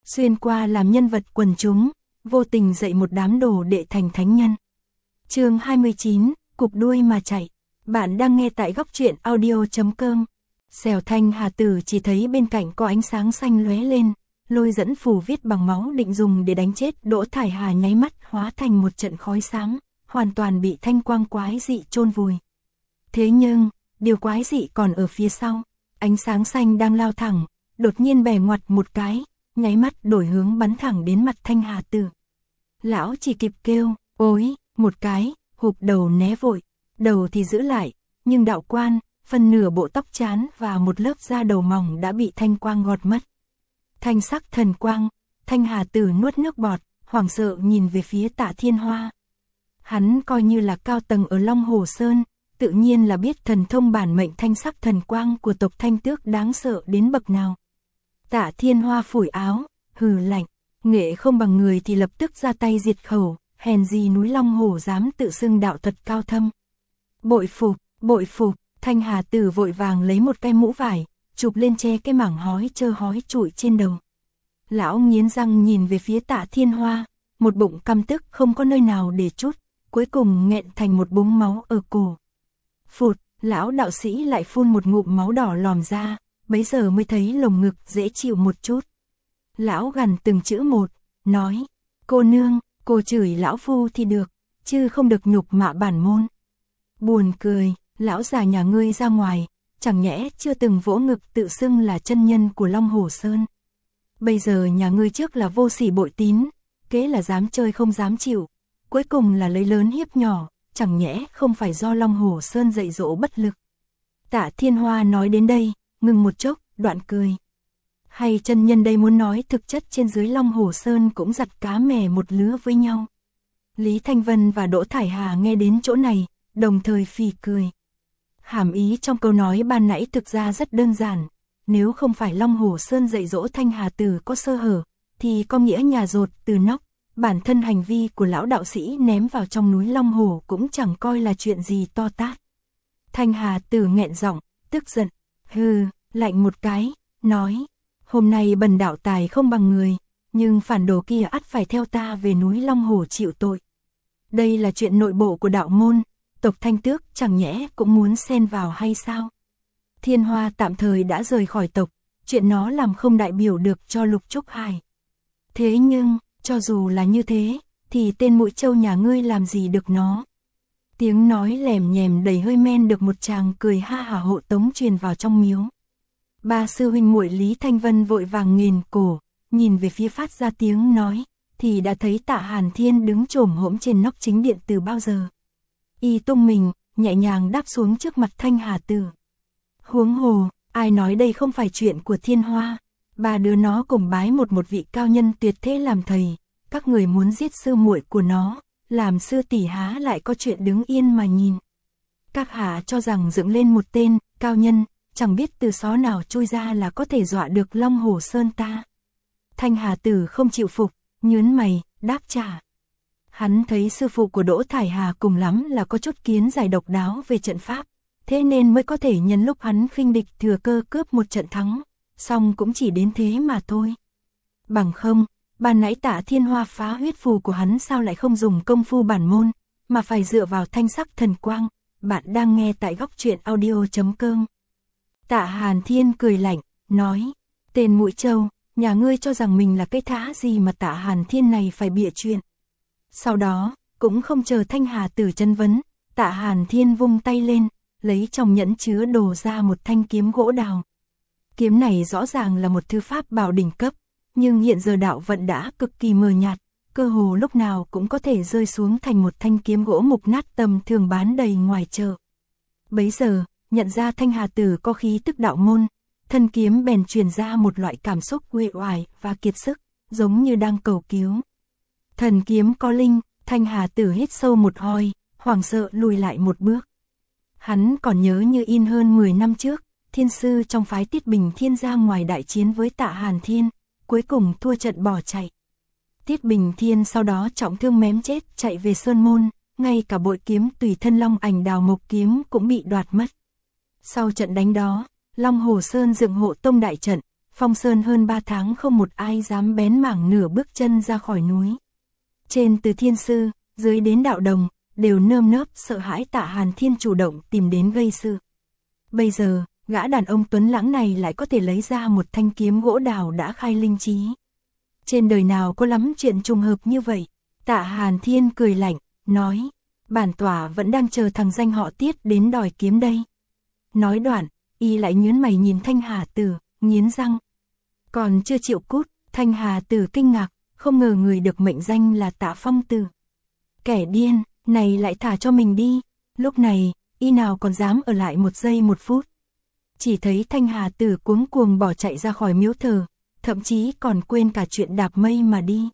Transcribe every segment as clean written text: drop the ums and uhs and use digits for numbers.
xuyên qua làm nhân vật quần chúng, vô tình dạy một đám đồ đệ thành thánh nhân. Chương 29, cụp đuôi mà chạy. Bạn đang nghe tại góc truyện audio.com. Xèo Thanh Hà Tử chỉ thấy bên cạnh có ánh sáng xanh lóe lên, lôi dẫn phù viết bằng máu định dùng để đánh chết Đỗ Thải Hà nháy mắt hóa thành một trận khói xám, hoàn toàn bị thanh quang quái dị chôn vùi. Thế nhưng, điều quái dị còn ở phía sau, ánh sáng xanh đang lao thẳng, đột nhiên bẻ ngoặt một cái, nháy mắt đổi hướng bắn thẳng đến mặt Thanh Hà Tử. Lão chỉ kịp kêu, ối, một cái, hụp đầu né vội, đầu thì giữ lại, nhưng đạo quan, phần nửa bộ tóc trán và một lớp da đầu mỏng đã bị thanh quang gọt mất. Thanh sắc thần quang, Thanh Hà Tử nuốt nước bọt, hoảng sợ nhìn về phía Tạ Thiên Hoa. Hắn coi như là cao tầng ở Long Hồ Sơn, tự nhiên là biết thần thông bản mệnh thanh sắc thần quang của tộc Thanh Tước đáng sợ đến bậc nào. Tạ Thiên Hoa phủi áo, hừ lạnh, nghệ không bằng người thì lập tức ra tay diệt khẩu, hèn gì núi Long Hồ dám tự xưng đạo thuật cao thâm. Bội phục, Thanh Hà Tử vội vàng lấy một cái mũ vải, chụp lên che cái mảng hói trơ hói trụi trên đầu. Lão nghiến răng nhìn về phía Tạ Thiên Hoa, một bụng căm tức không có nơi nào để trút, cuối cùng nghẹn thành một búng máu ở cổ. Phụt, lão đạo sĩ lại phun một ngụm máu đỏ lòm ra, bấy giờ mới thấy lồng ngực dễ chịu một chút. Lão gằn từng chữ một, nói, cô nương, cô chửi lão phu thì được, chứ không được nhục mạ bản môn. Buồn cười, lão già nhà ngươi ra ngoài, chẳng nhẽ chưa từng vỗ ngực tự xưng là chân nhân của Long Hồ Sơn. Bây giờ nhà ngươi trước là vô sỉ bội tín, kế là dám chơi không dám chịu, cuối cùng là lấy lớn hiếp nhỏ, chẳng nhẽ không phải do Long Hồ Sơn dạy dỗ bất lực. Tạ Thiên Hoa nói đến đây, ngừng một chốc, đoạn cười. Hay chân nhân đây muốn nói thực chất trên dưới Long Hồ Sơn cũng giặt cá mè một lứa với nhau. Lý Thanh Vân và Đỗ Thải Hà nghe đến chỗ này, đồng thời phì cười. Hàm ý trong câu nói ban nãy thực ra rất đơn giản, nếu không phải Long Hồ Sơn dạy dỗ Thanh Hà Tử có sơ hở, thì có nghĩa nhà dột từ nóc, bản thân hành vi của lão đạo sĩ ném vào trong núi Long Hồ cũng chẳng coi là chuyện gì to tát. Thanh Hà Tử nghẹn giọng, tức giận, hừ, lạnh một cái, nói, hôm nay bần đạo tài không bằng người, nhưng phản đồ kia ắt phải theo ta về núi Long Hồ chịu tội. Đây là chuyện nội bộ của đạo môn, tộc Thanh Tước chẳng nhẽ cũng muốn xen vào hay sao? Thiên Hoa tạm thời đã rời khỏi tộc, chuyện nó làm không đại biểu được cho Lục Trúc Hải. Thế nhưng, cho dù là như thế, thì tên mũi trâu nhà ngươi làm gì được nó? Tiếng nói lèm nhèm đầy hơi men được một chàng cười ha hả hộ tống truyền vào trong miếu. Ba sư huynh muội Lý Thanh Vân vội vàng nghền cổ, nhìn về phía phát ra tiếng nói, thì đã thấy Tạ Hàn Thiên đứng chồm hổm trên nóc chính điện từ bao giờ. Y tung mình, nhẹ nhàng đáp xuống trước mặt Thanh Hà Tử. Huống hồ, ai nói đây không phải chuyện của Thiên Hoa, ba đứa nó cùng bái một vị cao nhân tuyệt thế làm thầy, các người muốn giết sư muội của nó, làm sư tỷ há lại có chuyện đứng yên mà nhìn. Các hạ cho rằng dựng lên một tên cao nhân, chẳng biết từ xó nào chui ra là có thể dọa được Long Hồ Sơn ta. Thanh Hà Tử không chịu phục, nhớn mày, đáp trả. Hắn thấy sư phụ của Đỗ Thải Hà cùng lắm là có chút kiến giải độc đáo về trận pháp, thế nên mới có thể nhân lúc hắn khinh địch thừa cơ cướp một trận thắng, song cũng chỉ đến thế mà thôi. Bằng không, ban nãy Tạ Thiên Hoa phá huyết phù của hắn sao lại không dùng công phu bản môn, mà phải dựa vào thanh sắc thần quang. Bạn đang nghe tại góc truyện audio.com. Tạ Hàn Thiên cười lạnh, nói, tên mũi trâu, nhà ngươi cho rằng mình là cái thá gì mà Tạ Hàn Thiên này phải bịa chuyện. Sau đó, cũng không chờ Thanh Hà Tử chân vấn, Tạ Hàn Thiên vung tay lên, lấy trong nhẫn chứa đồ ra một thanh kiếm gỗ đào. Kiếm này rõ ràng là một thư pháp bảo đỉnh cấp, nhưng hiện giờ đạo vận đã cực kỳ mờ nhạt, cơ hồ lúc nào cũng có thể rơi xuống thành một thanh kiếm gỗ mục nát tầm thường bán đầy ngoài chợ. Bấy giờ, nhận ra Thanh Hà Tử có khí tức đạo môn, thân kiếm bèn truyền ra một loại cảm xúc uể oải và kiệt sức, giống như đang cầu cứu. Thần kiếm có linh, Thanh Hà Tử hít sâu một hơi, hoảng sợ lùi lại một bước. Hắn còn nhớ như in hơn 10 năm trước, thiên sư trong phái Tiết Bình Thiên ra ngoài đại chiến với Tạ Hàn Thiên, cuối cùng thua trận bỏ chạy. Tiết Bình Thiên sau đó trọng thương mém chết chạy về Sơn Môn, ngay cả bội kiếm tùy thân Long Ảnh Đào Mộc kiếm cũng bị đoạt mất. Sau trận đánh đó, Long Hồ Sơn dựng hộ tông đại trận, Phong Sơn hơn 3 tháng không một ai dám bén mảng nửa bước chân ra khỏi núi. Trên từ thiên sư, dưới đến đạo đồng, đều nơm nớp sợ hãi Tạ Hàn Thiên chủ động tìm đến gây sự. Bây giờ, gã đàn ông tuấn lãng này lại có thể lấy ra một thanh kiếm gỗ đào đã khai linh trí. Trên đời nào có lắm chuyện trùng hợp như vậy. Tạ Hàn Thiên cười lạnh, nói, bản tỏa vẫn đang chờ thằng danh họ Tiết đến đòi kiếm đây. Nói đoạn, y lại nhướng mày nhìn Thanh Hà Tử, nghiến răng. Còn chưa chịu cút, Thanh Hà Tử kinh ngạc, không ngờ người được mệnh danh là Tạ Phong Tử. Kẻ điên, này lại thả cho mình đi. Lúc này, y nào còn dám ở lại một giây một phút. Chỉ thấy Thanh Hà Tử cuống cuồng bỏ chạy ra khỏi miếu thờ, thậm chí còn quên cả chuyện đạp mây mà đi.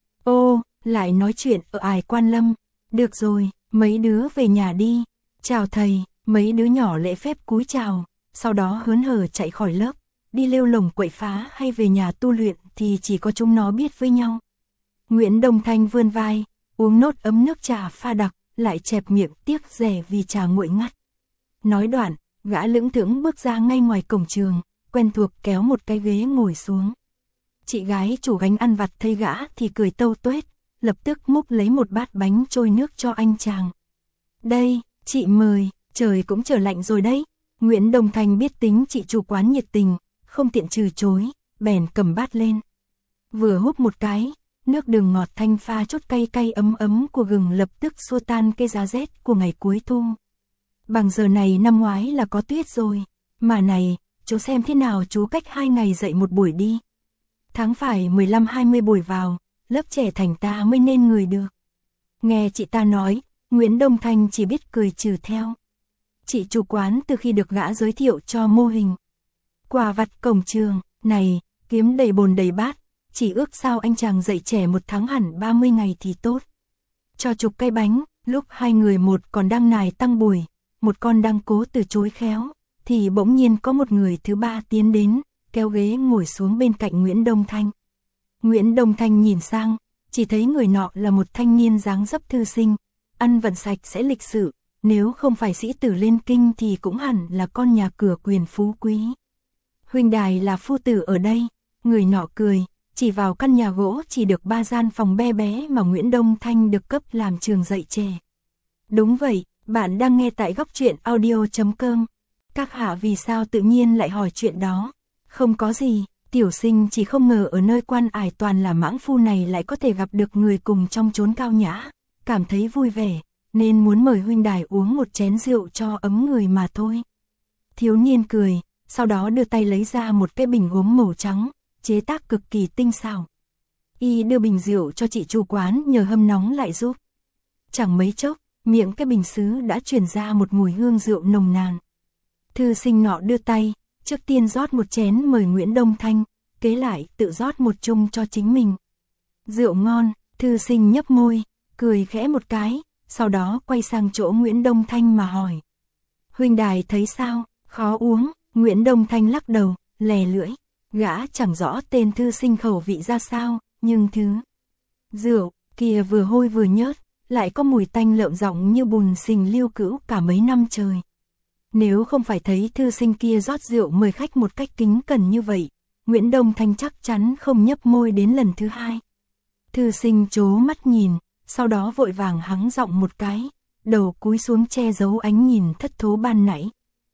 Ô, lại nói chuyện ở Ải Quan Lâm. Được rồi, mấy đứa về nhà đi. Chào thầy, mấy đứa nhỏ lễ phép cúi chào, sau đó hớn hở chạy khỏi lớp. Đi lêu lồng quậy phá hay về nhà tu luyện thì chỉ có chúng nó biết với nhau. Nguyễn Đông Thanh vươn vai, uống nốt ấm nước trà pha đặc, lại chẹp miệng tiếc rẻ vì trà nguội ngắt. Nói đoạn, gã lững thững bước ra ngay ngoài cổng trường, quen thuộc kéo một cái ghế ngồi xuống. Chị gái chủ gánh ăn vặt thấy gã thì cười tâu tuét, lập tức múc lấy một bát bánh trôi nước cho anh chàng. Đây, chị mời, trời cũng trở lạnh rồi đấy. Nguyễn Đông Thanh biết tính chị chủ quán nhiệt tình, không tiện từ chối, bèn cầm bát lên. Vừa húp một cái, nước đường ngọt thanh pha chút cay cay ấm ấm của gừng lập tức xua tan cái giá rét của ngày cuối thu. Bằng giờ này năm ngoái là có tuyết rồi, mà này, chú xem thế nào chú cách 2 ngày dậy một buổi đi. Tháng phải 15-20 buổi vào, lớp trẻ thành ta mới nên người được. Nghe chị ta nói, Nguyễn Đông Thanh chỉ biết cười trừ theo. Chị chủ quán từ khi được gã giới thiệu cho mô hình quà vặt cổng trường, này, kiếm đầy bồn đầy bát, chỉ ước sao anh chàng dạy trẻ một tháng hẳn 30 ngày thì tốt. Cho chục cây bánh, lúc hai người một còn đang nài tăng bùi, một con đang cố từ chối khéo, thì bỗng nhiên có một người thứ ba tiến đến, kéo ghế ngồi xuống bên cạnh Nguyễn Đông Thanh. Nguyễn Đông Thanh nhìn sang, chỉ thấy người nọ là một thanh niên dáng dấp thư sinh, ăn vận sạch sẽ lịch sự, nếu không phải sĩ tử lên kinh thì cũng hẳn là con nhà cửa quyền phú quý. Huynh đài là phu tử ở đây, người nọ cười, chỉ vào căn nhà gỗ chỉ được 3 gian phòng bé bé mà Nguyễn Đông Thanh được cấp làm trường dạy trẻ. Đúng vậy, bạn đang nghe tại góc truyện audio.com. Các hạ vì sao tự nhiên lại hỏi chuyện đó? Không có gì, tiểu sinh chỉ không ngờ ở nơi quan ải toàn là mãng phu này lại có thể gặp được người cùng trong chốn cao nhã, cảm thấy vui vẻ, nên muốn mời huynh đài uống một chén rượu cho ấm người mà thôi. Thiếu niên cười, sau đó đưa tay lấy ra một cái bình gốm màu trắng, chế tác cực kỳ tinh xảo. Y đưa bình rượu cho chị chủ quán nhờ hâm nóng lại giúp. Chẳng mấy chốc, miệng cái bình sứ đã truyền ra một mùi hương rượu nồng nàn. Thư sinh nọ đưa tay, trước tiên rót một chén mời Nguyễn Đông Thanh, kế lại tự rót một chung cho chính mình. Rượu ngon, thư sinh nhấp môi, cười khẽ một cái, sau đó quay sang chỗ Nguyễn Đông Thanh mà hỏi. Huynh đài thấy sao, khó uống? Nguyễn Đông Thanh lắc đầu, lè lưỡi, gã chẳng rõ tên thư sinh khẩu vị ra sao, nhưng thứ rượu kia vừa hôi vừa nhớt, lại có mùi tanh lợm giọng như bùn xình lưu cữu cả mấy năm trời. Nếu không phải thấy thư sinh kia rót rượu mời khách một cách kính cẩn như vậy, Nguyễn Đông Thanh chắc chắn không nhấp môi đến lần thứ hai. Thư sinh trố mắt nhìn, sau đó vội vàng hắng giọng một cái, đầu cúi xuống che giấu ánh nhìn thất thố ban nãy.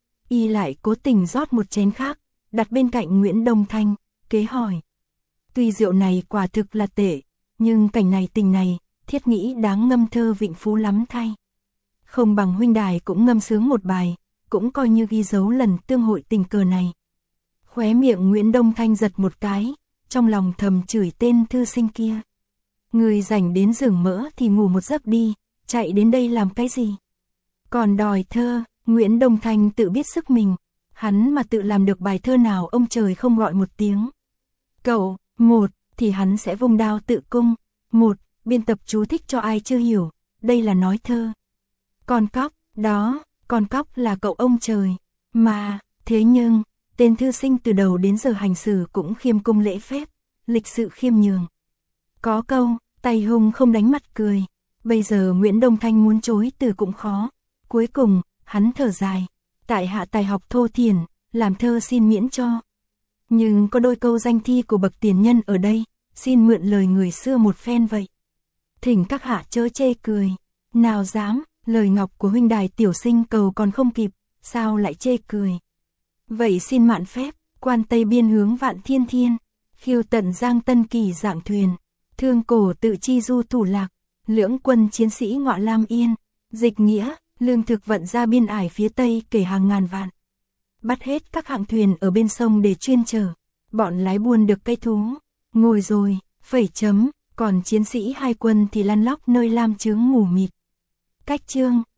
Y lại cố tình rót một chén khác, đặt bên cạnh Nguyễn Đông Thanh, kế hỏi. Tuy rượu này quả thực là tệ, nhưng cảnh này tình này, thiết nghĩ đáng ngâm thơ vịnh phú lắm thay. Không bằng huynh đài cũng ngâm sướng một bài, cũng coi như ghi dấu lần tương hội tình cờ này. Khóe miệng Nguyễn Đông Thanh giật một cái, trong lòng thầm chửi tên thư sinh kia. Người rảnh đến giường mỡ thì ngủ một giấc đi, chạy đến đây làm cái gì? Còn đòi thơ, Nguyễn Đông Thanh tự biết sức mình, hắn mà tự làm được bài thơ nào ông trời không gọi một tiếng. Cậu, một, thì hắn sẽ vung đao tự cung, một, biên tập chú thích cho ai chưa hiểu, đây là nói thơ. Con cóc, đó, con cóc là cậu ông trời, mà, thế nhưng, tên thư sinh từ đầu đến giờ hành xử cũng khiêm cung lễ phép, lịch sự khiêm nhường. Có câu, tay hung không đánh mặt cười, bây giờ Nguyễn Đông Thanh muốn chối từ cũng khó, cuối cùng, hắn thở dài, tại hạ tài học thô thiển, làm thơ xin miễn cho. Nhưng có đôi câu danh thi của bậc tiền nhân ở đây, xin mượn lời người xưa một phen vậy. Thỉnh các hạ chớ chê cười, nào dám, lời ngọc của huynh đài tiểu sinh cầu còn không kịp, sao lại chê cười. Vậy xin mạn phép, quan Tây Biên hướng Vạn Thiên Thiên, khiêu tận Giang Tân Kỳ dạng thuyền, thương cổ tự chi du thủ lạc, lưỡng quân chiến sĩ ngọ Lam Yên, dịch nghĩa, lương thực vận ra biên ải phía Tây kể hàng ngàn vạn. Bắt hết các hạng thuyền ở bên sông để chuyên chở, bọn lái buôn được cây thú, ngồi rồi, phẩy chấm, còn chiến sĩ hai quân thì lăn lóc nơi lam chướng ngủ mịt. Cách chương